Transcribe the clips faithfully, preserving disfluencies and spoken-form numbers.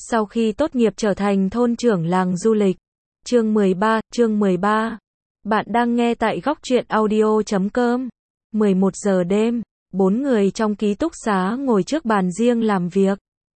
Sau khi tốt nghiệp trở thành thôn trưởng làng du lịch. Chương mười ba, chương mười ba. Bạn đang nghe tại góc truyện audio chấm com. mười một giờ đêm, bốn người trong ký túc xá ngồi trước bàn riêng làm việc.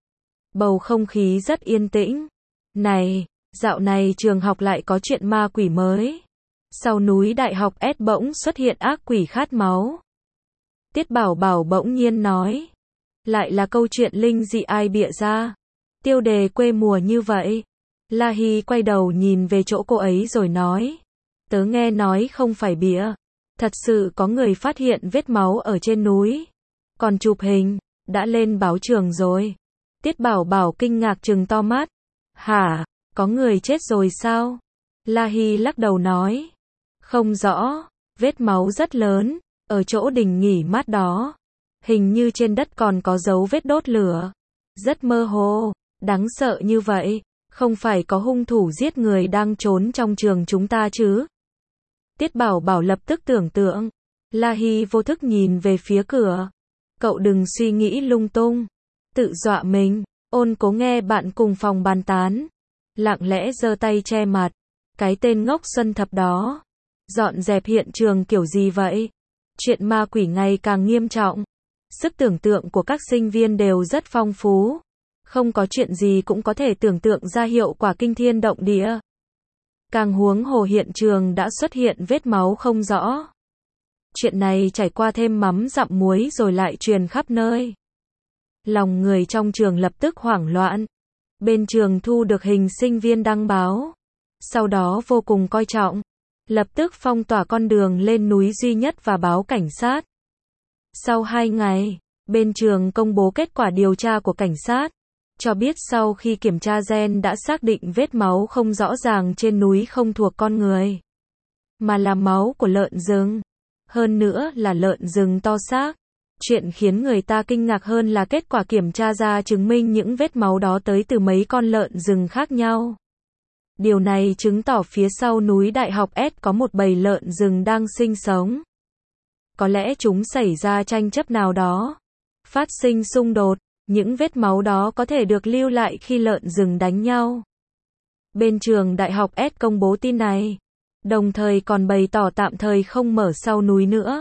Bầu không khí rất yên tĩnh. Này, dạo này trường học lại có chuyện ma quỷ mới. Sau núi đại học S bỗng xuất hiện ác quỷ khát máu. Tiết Bảo Bảo bỗng nhiên nói. Lại là câu chuyện linh dị ai bịa ra. Tiêu đề quê mùa như vậy. La Hy quay đầu nhìn về chỗ cô ấy rồi nói. Tớ nghe nói không phải bịa. Thật sự có người phát hiện vết máu ở trên núi. Còn chụp hình, đã lên báo trường rồi. Tiết Bảo Bảo kinh ngạc trừng to mắt. Hả, có người chết rồi sao? La Hy lắc đầu nói. Không rõ, vết máu rất lớn, ở chỗ đình nghỉ mát đó. Hình như trên đất còn có dấu vết đốt lửa. Rất mơ hồ, đáng sợ như vậy. Không phải có hung thủ giết người đang trốn trong trường chúng ta chứ? Tiết Bảo Bảo lập tức tưởng tượng. La Hy vô thức nhìn về phía cửa. Cậu đừng suy nghĩ lung tung. Tự dọa mình. Ôn Cố nghe bạn cùng phòng bàn tán. Lặng lẽ giơ tay che mặt. Cái tên ngốc Xuân Thập đó. Dọn dẹp hiện trường kiểu gì vậy? Chuyện ma quỷ ngày càng nghiêm trọng. Sức tưởng tượng của các sinh viên đều rất phong phú. Không có chuyện gì cũng có thể tưởng tượng ra hiệu quả kinh thiên động địa. Càng huống hồ hiện trường đã xuất hiện vết máu không rõ. Chuyện này trải qua thêm mắm dặm muối rồi lại truyền khắp nơi. Lòng người trong trường lập tức hoảng loạn. Bên trường thu được hình sinh viên đăng báo. Sau đó vô cùng coi trọng. Lập tức phong tỏa con đường lên núi duy nhất và báo cảnh sát. Sau hai ngày, bên trường công bố kết quả điều tra của cảnh sát. Cho biết sau khi kiểm tra gen đã xác định vết máu không rõ ràng trên núi không thuộc con người. Mà là máu của lợn rừng. Hơn nữa là lợn rừng to xác. Chuyện khiến người ta kinh ngạc hơn là kết quả kiểm tra ra chứng minh những vết máu đó tới từ mấy con lợn rừng khác nhau. Điều này chứng tỏ phía sau núi Đại học S có một bầy lợn rừng đang sinh sống. Có lẽ chúng xảy ra tranh chấp nào đó. Phát sinh xung đột. Những vết máu đó có thể được lưu lại khi lợn rừng đánh nhau. Bên trường Đại học S công bố tin này. Đồng thời còn bày tỏ tạm thời không mở sau núi nữa.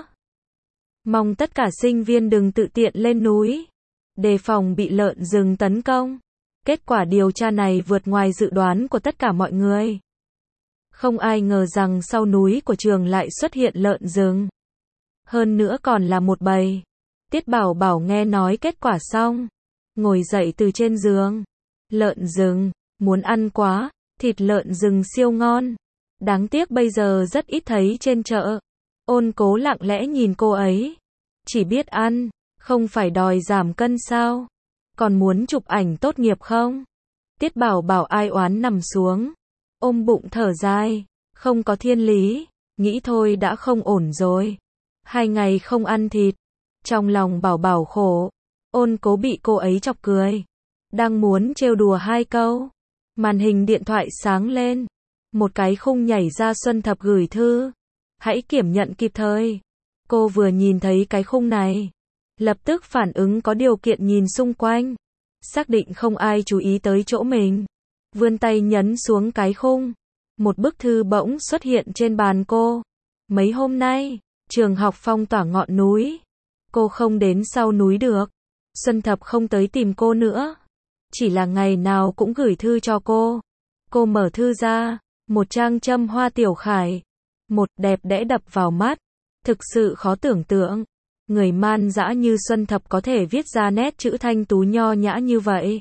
Mong tất cả sinh viên đừng tự tiện lên núi. Đề phòng bị lợn rừng tấn công. Kết quả điều tra này vượt ngoài dự đoán của tất cả mọi người. Không ai ngờ rằng sau núi của trường lại xuất hiện lợn rừng. Hơn nữa còn là một bầy. Tiết Bảo Bảo nghe nói kết quả xong. Ngồi dậy từ trên giường. Lợn rừng, muốn ăn quá, thịt lợn rừng siêu ngon. Đáng tiếc bây giờ rất ít thấy trên chợ. Ôn Cố lặng lẽ nhìn cô ấy. Chỉ biết ăn, không phải đòi giảm cân sao? Còn muốn chụp ảnh tốt nghiệp không? Tiết Bảo Bảo ai oán nằm xuống. Ôm bụng thở dài. Không có thiên lý. Nghĩ thôi đã không ổn rồi. Hai ngày không ăn thịt. Trong lòng Bảo Bảo khổ. Ôn Cố bị cô ấy chọc cười. Đang muốn trêu đùa hai câu. Màn hình điện thoại sáng lên. Một cái khung nhảy ra Xuân Thập gửi thư. Hãy kiểm nhận kịp thời. Cô vừa nhìn thấy cái khung này. Lập tức phản ứng có điều kiện nhìn xung quanh. Xác định không ai chú ý tới chỗ mình. Vươn tay nhấn xuống cái khung. Một bức thư bỗng xuất hiện trên bàn cô. Mấy hôm nay, trường học phong tỏa ngọn núi. Cô không đến sau núi được. Xuân Thập không tới tìm cô nữa. Chỉ là ngày nào cũng gửi thư cho cô. Cô mở thư ra. Một trang châm hoa tiểu khải. Một đẹp đẽ đập vào mắt. Thực sự khó tưởng tượng. Người man dã như Xuân Thập có thể viết ra nét chữ thanh tú nho nhã như vậy.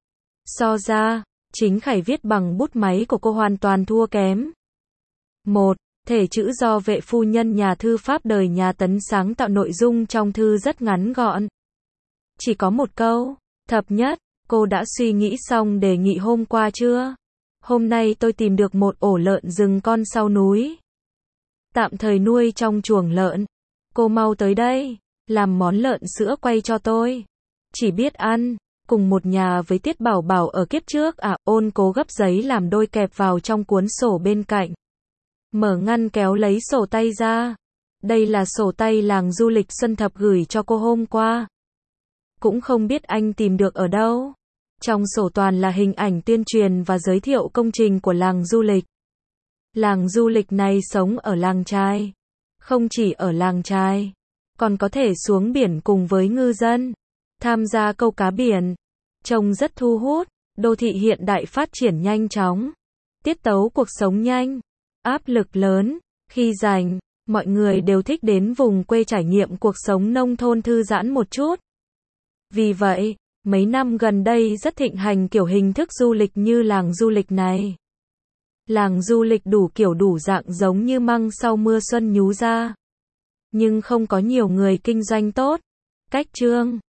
So ra, chính Khải viết bằng bút máy của cô hoàn toàn thua kém. Một, thể chữ do vệ phu nhân nhà thư pháp đời nhà Tấn sáng tạo, nội dung trong thư rất ngắn gọn. Chỉ có một câu, thập nhất, cô đã suy nghĩ xong đề nghị hôm qua chưa? Hôm nay tôi tìm được một ổ lợn rừng con sau núi. Tạm thời nuôi trong chuồng lợn. Cô mau tới đây, làm món lợn sữa quay cho tôi. Chỉ biết ăn, cùng một nhà với Tiết Bảo Bảo ở kiếp trước à. Ôn Cố gấp giấy làm đôi kẹp vào trong cuốn sổ bên cạnh. Mở ngăn kéo lấy sổ tay ra. Đây là sổ tay làng du lịch Xuân Thập gửi cho cô hôm qua. Cũng không biết anh tìm được ở đâu. Trong sổ toàn là hình ảnh tuyên truyền và giới thiệu công trình của làng du lịch. Làng du lịch này sống ở làng chài. Không chỉ ở làng chài, còn có thể xuống biển cùng với ngư dân, tham gia câu cá biển. Trông rất thu hút, đô thị hiện đại phát triển nhanh chóng. Tiết tấu cuộc sống nhanh, áp lực lớn, khi rảnh, mọi người đều thích đến vùng quê trải nghiệm cuộc sống nông thôn thư giãn một chút. Vì vậy, mấy năm gần đây rất thịnh hành kiểu hình thức du lịch như làng du lịch này. Làng du lịch đủ kiểu đủ dạng giống như măng sau mưa xuân nhú ra. Nhưng không có nhiều người kinh doanh tốt. Cách chương